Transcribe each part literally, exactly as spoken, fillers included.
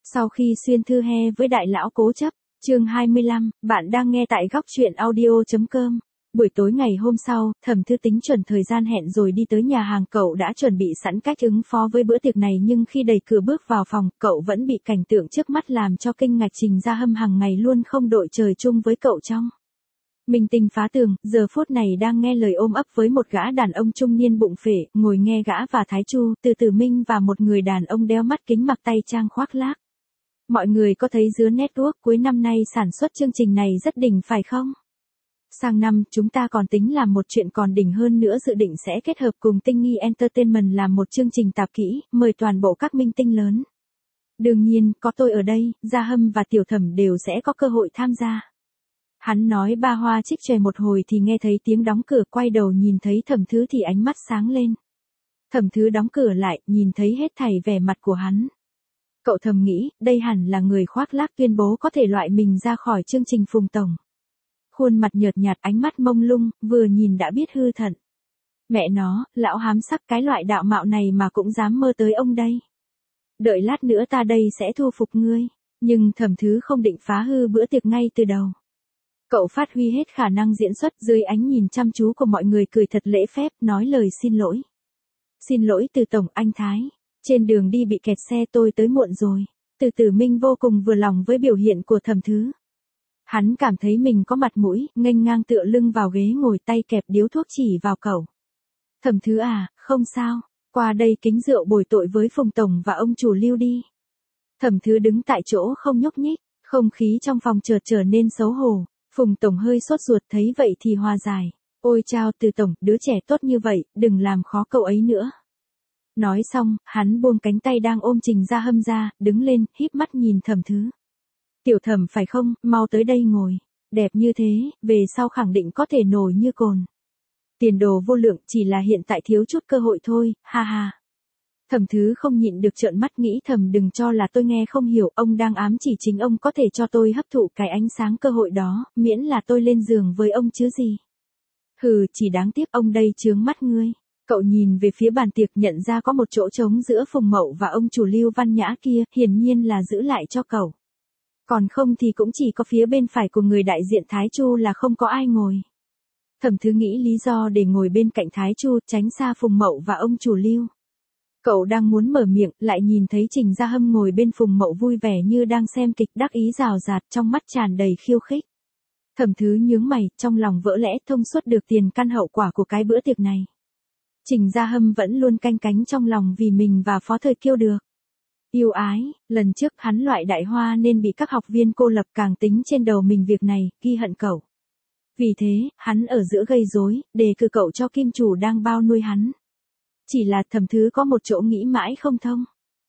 Sau khi xuyên thư he với đại lão cố chấp, chương hai mươi lăm, bạn đang nghe tại góc truyện audio.com. Buổi tối ngày hôm sau, Thẩm Thư tính chuẩn thời gian hẹn rồi đi tới nhà hàng. Cậu đã chuẩn bị sẵn cách ứng phó với bữa tiệc này, nhưng khi đẩy cửa bước vào phòng, cậu vẫn bị cảnh tượng trước mắt làm cho kinh ngạc. Trình Gia Hâm hàng ngày luôn không đội trời chung với cậu trong minh tinh phá tường, giờ phút này đang nghe lời ôm ấp với một gã đàn ông trung niên bụng phệ, ngồi nghe gã và Thái Chu, Từ Tử Minh và một người đàn ông đeo mắt kính mặc tay trang khoác lác. Mọi người có thấy Dứa Network cuối năm nay sản xuất chương trình này rất đỉnh phải không? Sang năm, chúng ta còn tính làm một chuyện còn đỉnh hơn nữa, dự định sẽ kết hợp cùng Tinh Nghi Entertainment làm một chương trình tạp kỹ, mời toàn bộ các minh tinh lớn. Đương nhiên, có tôi ở đây, Gia Hâm và Tiểu Thẩm đều sẽ có cơ hội tham gia. Hắn nói ba hoa trích chòe một hồi thì nghe thấy tiếng đóng cửa, quay đầu nhìn thấy Thẩm Thứ thì ánh mắt sáng lên. Thẩm Thứ đóng cửa lại, nhìn thấy hết thảy vẻ mặt của hắn. Cậu thầm nghĩ, đây hẳn là người khoác lác tuyên bố có thể loại mình ra khỏi chương trình Phùng Tổng. Khuôn mặt nhợt nhạt, ánh mắt mông lung, vừa nhìn đã biết hư thận. Mẹ nó, lão hám sắc, cái loại đạo mạo này mà cũng dám mơ tới ông đây. Đợi lát nữa ta đây sẽ thu phục ngươi. Nhưng Thẩm Thứ không định phá hư bữa tiệc ngay từ đầu. Cậu phát huy hết khả năng diễn xuất, dưới ánh nhìn chăm chú của mọi người cười thật lễ phép, nói lời xin lỗi. Xin lỗi Từ Tổng, anh Thái. Trên đường đi bị kẹt xe, tôi tới muộn rồi. Từ Tử Minh vô cùng vừa lòng với biểu hiện của Thẩm Thứ. Hắn cảm thấy mình có mặt mũi, nghênh ngang tựa lưng vào ghế ngồi, tay kẹp điếu thuốc chỉ vào cậu. Thẩm Thứ à, không sao, qua đây kính rượu bồi tội với Phùng Tổng và ông chủ Lưu đi. Thẩm Thứ đứng tại chỗ không nhúc nhích, không khí trong phòng chợt trở nên xấu hổ. Phùng Tổng hơi sốt ruột, thấy vậy thì hòa giải. Ôi chao Từ Tổng, đứa trẻ tốt như vậy, đừng làm khó cậu ấy nữa. Nói xong, hắn buông cánh tay đang ôm Trình Gia Hâm ra, đứng lên, híp mắt nhìn Thẩm Thứ. Tiểu Thẩm phải không, mau tới đây ngồi. Đẹp như thế, về sau khẳng định có thể nổi như cồn. Tiền đồ vô lượng, chỉ là hiện tại thiếu chút cơ hội thôi, ha ha. Thẩm Thứ không nhịn được trợn mắt, nghĩ thầm đừng cho là tôi nghe không hiểu, ông đang ám chỉ chính ông có thể cho tôi hấp thụ cái ánh sáng cơ hội đó, miễn là tôi lên giường với ông chứ gì. Hừ, chỉ đáng tiếc ông đây chướng mắt ngươi. Cậu nhìn về phía bàn tiệc, nhận ra có một chỗ trống giữa Phùng Mậu và ông chủ Lưu Văn Nhã kia, hiển nhiên là giữ lại cho cậu. Còn không thì cũng chỉ có phía bên phải của người đại diện Thái Chu là không có ai ngồi. Thẩm Thứ nghĩ lý do để ngồi bên cạnh Thái Chu, tránh xa Phùng Mậu và ông chủ Lưu. Cậu đang muốn mở miệng, lại nhìn thấy Trình Gia Hâm ngồi bên Phùng Mậu vui vẻ như đang xem kịch, đắc ý rào rạt, trong mắt tràn đầy khiêu khích. Thẩm Thứ nhướng mày, trong lòng vỡ lẽ, thông suốt được tiền căn hậu quả của cái bữa tiệc này. Trình Gia Hâm vẫn luôn canh cánh trong lòng vì mình và Phó Thời Kiêu được yêu ái, lần trước hắn loại đại hoa nên bị các học viên cô lập, càng tính trên đầu mình việc này, ghi hận cậu. Vì thế, hắn ở giữa gây rối, đề cử cậu cho kim chủ đang bao nuôi hắn. Chỉ là Thẩm Thứ có một chỗ nghĩ mãi không thông.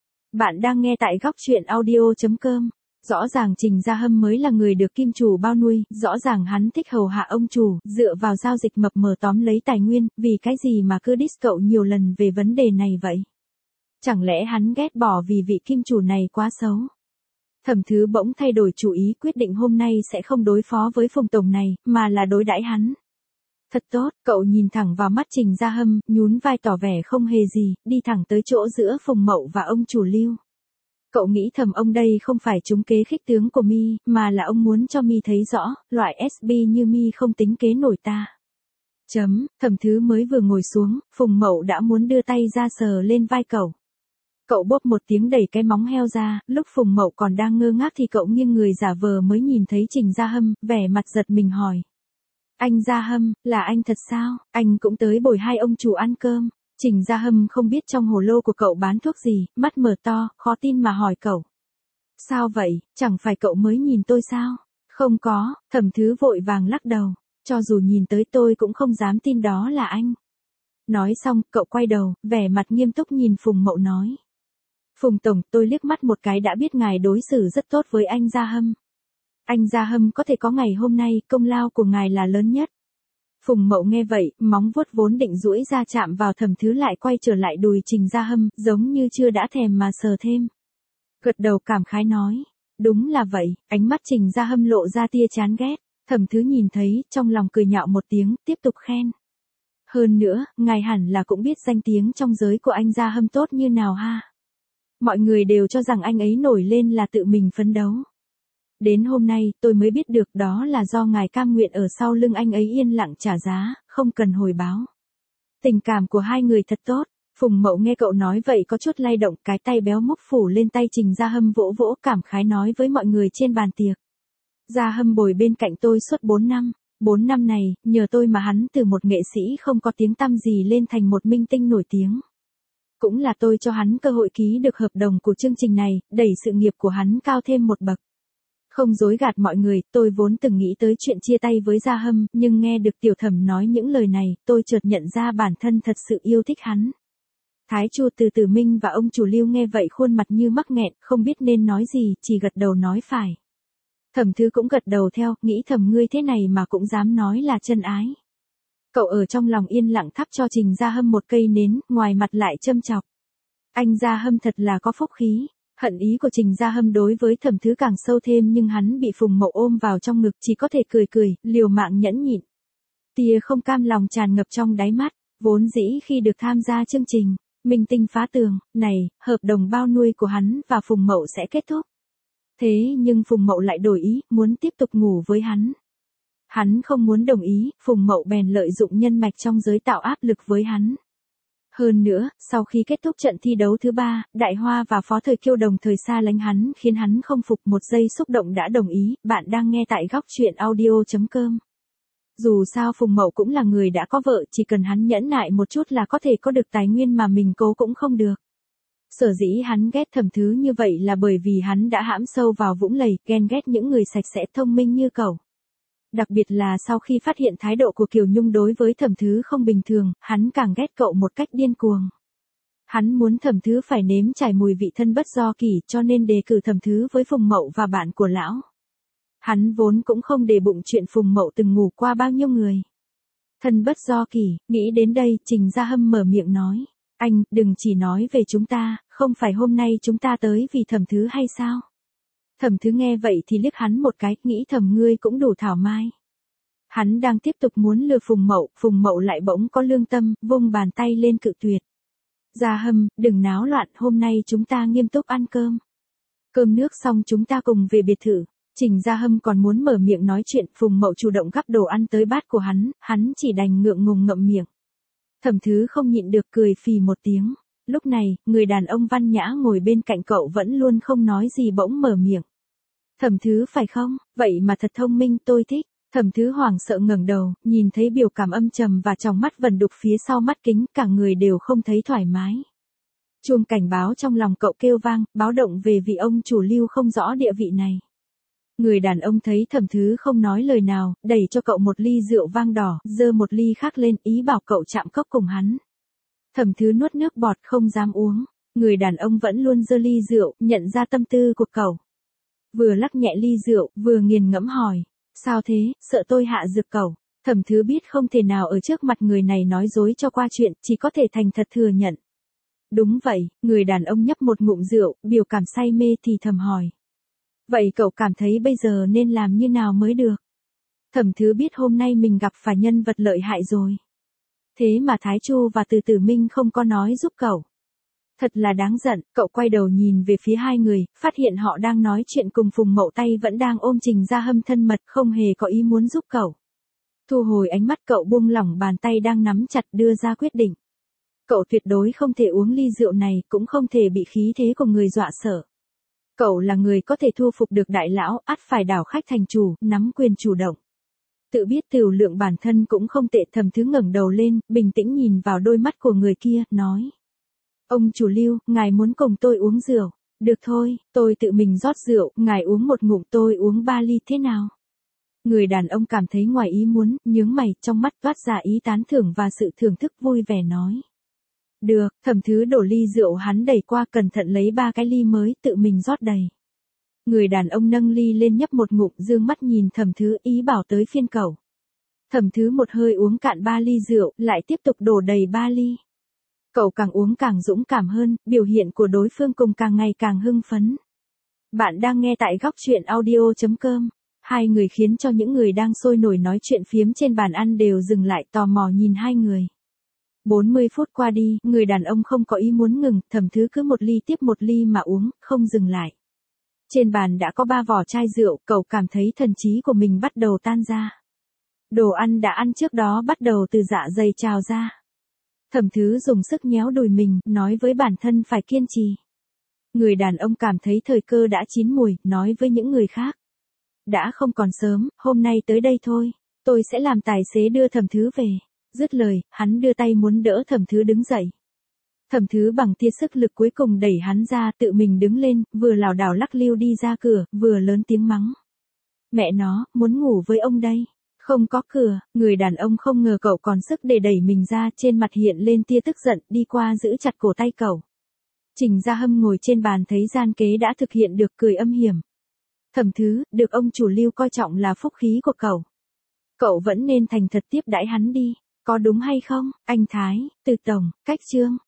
Bạn đang nghe tại góc truyện audio.com. Rõ ràng Trình Gia Hâm mới là người được kim chủ bao nuôi, rõ ràng hắn thích hầu hạ ông chủ, dựa vào giao dịch mập mờ tóm lấy tài nguyên, vì cái gì mà cứ diss cậu nhiều lần về vấn đề này vậy? Chẳng lẽ hắn ghét bỏ vì vị kim chủ này quá xấu? Thẩm Thứ bỗng thay đổi chủ ý, quyết định hôm nay sẽ không đối phó với Phùng Tổng này, mà là đối đãi hắn. Thật tốt, cậu nhìn thẳng vào mắt Trình Gia Hâm, nhún vai tỏ vẻ không hề gì, đi thẳng tới chỗ giữa Phùng Mậu và ông chủ Lưu. Cậu nghĩ thầm ông đây không phải trúng kế khích tướng của mi, mà là ông muốn cho mi thấy rõ, loại ét bê như mi không tính kế nổi ta. Chấm, Thẩm Thứ mới vừa ngồi xuống, Phùng Mậu đã muốn đưa tay ra sờ lên vai cậu. Cậu bốp một tiếng đẩy cái móng heo ra, lúc Phùng Mậu còn đang ngơ ngác thì cậu nghiêng người giả vờ mới nhìn thấy Trình Gia Hâm, vẻ mặt giật mình hỏi. Anh Gia Hâm, là anh thật sao? Anh cũng tới bồi hai ông chủ ăn cơm. Trình Gia Hâm không biết trong hồ lô của cậu bán thuốc gì, mắt mở to, khó tin mà hỏi cậu. Sao vậy, chẳng phải cậu mới nhìn tôi sao? Không có, Thẩm Thứ vội vàng lắc đầu. Cho dù nhìn tới tôi cũng không dám tin đó là anh. Nói xong, cậu quay đầu, vẻ mặt nghiêm túc nhìn Phùng Mậu nói. Phùng Tổng, tôi liếc mắt một cái đã biết ngài đối xử rất tốt với anh Gia Hâm. Anh Gia Hâm có thể có ngày hôm nay, công lao của ngài là lớn nhất. Phùng Mậu nghe vậy, móng vuốt vốn định duỗi ra chạm vào Thẩm Thứ lại quay trở lại đùi Trình Gia Hâm, giống như chưa đã thèm mà sờ thêm. Gật đầu cảm khái nói, đúng là vậy, ánh mắt Trình Gia Hâm lộ ra tia chán ghét. Thẩm Thứ nhìn thấy, trong lòng cười nhạo một tiếng, tiếp tục khen. Hơn nữa, ngài hẳn là cũng biết danh tiếng trong giới của anh Gia Hâm tốt như nào ha. Mọi người đều cho rằng anh ấy nổi lên là tự mình phấn đấu. Đến hôm nay, tôi mới biết được đó là do ngài cam nguyện ở sau lưng anh ấy yên lặng trả giá, không cần hồi báo. Tình cảm của hai người thật tốt. Phùng Mậu nghe cậu nói vậy có chút lay động, cái tay béo múc phủ lên tay Trình Gia Hâm vỗ vỗ cảm khái nói với mọi người trên bàn tiệc. Gia Hâm bồi bên cạnh tôi suốt bốn năm. bốn năm này, nhờ tôi mà hắn từ một nghệ sĩ không có tiếng tăm gì lên thành một minh tinh nổi tiếng. Cũng là tôi cho hắn cơ hội ký được hợp đồng của chương trình này, đẩy sự nghiệp của hắn cao thêm một bậc. Không dối gạt mọi người, tôi vốn từng nghĩ tới chuyện chia tay với Gia Hâm, nhưng nghe được Tiểu Thẩm nói những lời này, tôi chợt nhận ra bản thân thật sự yêu thích hắn. Thái Chu Từ Tử Minh và ông chủ Lưu nghe vậy khuôn mặt như mắc nghẹn, không biết nên nói gì, chỉ gật đầu nói phải. Thẩm Thứ cũng gật đầu theo, nghĩ thầm ngươi thế này mà cũng dám nói là chân ái. Cậu ở trong lòng yên lặng thắp cho Trình Gia Hâm một cây nến, ngoài mặt lại châm chọc. Anh Gia Hâm thật là có phúc khí. Hận ý của Trình Gia Hâm đối với Thẩm Thứ càng sâu thêm, nhưng hắn bị Phùng Mậu ôm vào trong ngực chỉ có thể cười cười, liều mạng nhẫn nhịn. Tia không cam lòng tràn ngập trong đáy mắt, vốn dĩ khi được tham gia chương trình Minh Tinh Phá Tường này, hợp đồng bao nuôi của hắn và Phùng Mậu sẽ kết thúc. Thế nhưng Phùng Mậu lại đổi ý, muốn tiếp tục ngủ với hắn. Hắn không muốn đồng ý, Phùng Mậu bèn lợi dụng nhân mạch trong giới tạo áp lực với hắn. Hơn nữa, sau khi kết thúc trận thi đấu thứ ba, Đại Hoa và Phó Thời Kiêu đồng thời xa lánh hắn, khiến hắn không phục, một giây xúc động đã đồng ý. Bạn đang nghe tại góc truyện audio chấm com. Dù sao Phùng Mậu cũng là người đã có vợ, chỉ cần hắn nhẫn nại một chút là có thể có được tài nguyên mà mình cố cũng không được. Sở dĩ hắn ghét Thẩm Thứ như vậy là bởi vì hắn đã hãm sâu vào vũng lầy, ghen ghét những người sạch sẽ thông minh như cậu. Đặc biệt là sau khi phát hiện thái độ của Kiều Nhung đối với Thẩm Thứ không bình thường, hắn càng ghét cậu một cách điên cuồng. Hắn muốn Thẩm Thứ phải nếm trải mùi vị thân bất do kỷ, cho nên đề cử Thẩm Thứ với Phùng Mậu và bạn của lão. Hắn vốn cũng không để bụng chuyện Phùng Mậu từng ngủ qua bao nhiêu người. Thân bất do kỷ, nghĩ đến đây, Trình Gia Hâm mở miệng nói. Anh, đừng chỉ nói về chúng ta, không phải hôm nay chúng ta tới vì Thẩm Thứ hay sao? Thẩm Thứ nghe vậy thì liếc hắn một cái, nghĩ thầm ngươi cũng đủ thảo mai. Hắn đang tiếp tục muốn lừa Phùng Mậu, Phùng Mậu lại bỗng có lương tâm, vung bàn tay lên cự tuyệt. Gia Hâm, đừng náo loạn, hôm nay chúng ta nghiêm túc ăn cơm. Cơm nước xong chúng ta cùng về biệt thự. Trình Gia Hâm còn muốn mở miệng nói chuyện, Phùng Mậu chủ động gắp đồ ăn tới bát của hắn, hắn chỉ đành ngượng ngùng ngậm miệng. Thẩm Thứ không nhịn được cười phì một tiếng. Lúc này, người đàn ông văn nhã ngồi bên cạnh cậu vẫn luôn không nói gì bỗng mở miệng. Thẩm Thứ phải không? Vậy mà thật thông minh, tôi thích. Thẩm Thứ hoảng sợ ngẩng đầu, nhìn thấy biểu cảm âm trầm và trong mắt vẩn đục phía sau mắt kính, cả người đều không thấy thoải mái. Chuông cảnh báo trong lòng cậu kêu vang, báo động về vị ông chủ Lưu không rõ địa vị này. Người đàn ông thấy Thẩm Thứ không nói lời nào, đẩy cho cậu một ly rượu vang đỏ, giơ một ly khác lên, ý bảo cậu chạm cốc cùng hắn. Thẩm Thứ nuốt nước bọt không dám uống. Người đàn ông vẫn luôn giơ ly rượu, nhận ra tâm tư của cậu. Vừa lắc nhẹ ly rượu, vừa nghiền ngẫm hỏi. Sao thế, sợ tôi hạ dược cậu? Thẩm Thứ biết không thể nào ở trước mặt người này nói dối cho qua chuyện, chỉ có thể thành thật thừa nhận. Đúng vậy, người đàn ông nhấp một ngụm rượu, biểu cảm say mê thì thầm hỏi. Vậy cậu cảm thấy bây giờ nên làm như nào mới được? Thẩm Thứ biết hôm nay mình gặp phải nhân vật lợi hại rồi. Thế mà Thái Chu và Từ Tử Minh không có nói giúp cậu. Thật là đáng giận, cậu quay đầu nhìn về phía hai người, phát hiện họ đang nói chuyện cùng Phùng Mậu, tay vẫn đang ôm Trình Gia Hâm thân mật, không hề có ý muốn giúp cậu. Thu hồi ánh mắt, cậu buông lỏng bàn tay đang nắm chặt, đưa ra quyết định. Cậu tuyệt đối không thể uống ly rượu này, cũng không thể bị khí thế của người dọa sợ. Cậu là người có thể thu phục được đại lão, ắt phải đảo khách thành chủ, nắm quyền chủ động. Tự biết tửu lượng bản thân cũng không tệ. Thẩm Thứ ngẩng đầu lên, bình tĩnh nhìn vào đôi mắt của người kia, nói. Ông chủ Lưu, ngài muốn cùng tôi uống rượu. Được thôi, tôi tự mình rót rượu, ngài uống một ngụm, tôi uống ba ly, thế nào? Người đàn ông cảm thấy ngoài ý muốn, nhướng mày, trong mắt toát ra ý tán thưởng và sự thưởng thức, vui vẻ nói. Được. Thẩm Thứ đổ ly rượu hắn đẩy qua, cẩn thận lấy ba cái ly mới, tự mình rót đầy. Người đàn ông nâng ly lên nhấp một ngụm, dương mắt nhìn Thẩm Thứ, ý bảo tới phiên cậu. Thẩm Thứ một hơi uống cạn ba ly rượu, lại tiếp tục đổ đầy ba ly. Cậu càng uống càng dũng cảm hơn, biểu hiện của đối phương cùng càng ngày càng hưng phấn. Bạn đang nghe tại góc truyện audio chấm com. Hai người khiến cho những người đang sôi nổi nói chuyện phiếm trên bàn ăn đều dừng lại, tò mò nhìn hai người. bốn mươi phút qua đi, người đàn ông không có ý muốn ngừng, Thẩm Thứ cứ một ly tiếp một ly mà uống, không dừng lại. Trên bàn đã có ba vỏ chai rượu, cậu cảm thấy thần trí của mình bắt đầu tan ra. Đồ ăn đã ăn trước đó bắt đầu từ dạ dày trào ra. Thẩm Thứ dùng sức nhéo đùi mình, nói với bản thân phải kiên trì. Người đàn ông cảm thấy thời cơ đã chín mùi, nói với những người khác. Đã không còn sớm, hôm nay tới đây thôi, tôi sẽ làm tài xế đưa Thẩm Thứ về. Dứt lời, hắn đưa tay muốn đỡ Thẩm Thứ đứng dậy. Thẩm Thứ bằng tia sức lực cuối cùng đẩy hắn ra, tự mình đứng lên, vừa lảo đảo lắc lư đi ra cửa, vừa lớn tiếng mắng. Mẹ nó, muốn ngủ với ông đây. Không có cửa, người đàn ông không ngờ cậu còn sức để đẩy mình ra, trên mặt hiện lên tia tức giận, đi qua giữ chặt cổ tay cậu. Trình Gia Hâm ngồi trên bàn thấy gian kế đã thực hiện được, cười âm hiểm. Thẩm Thứ, được ông chủ Lưu coi trọng là phúc khí của cậu. Cậu vẫn nên thành thật tiếp đãi hắn đi, có đúng hay không, anh Thái, Từ Tổng, Cách Trương.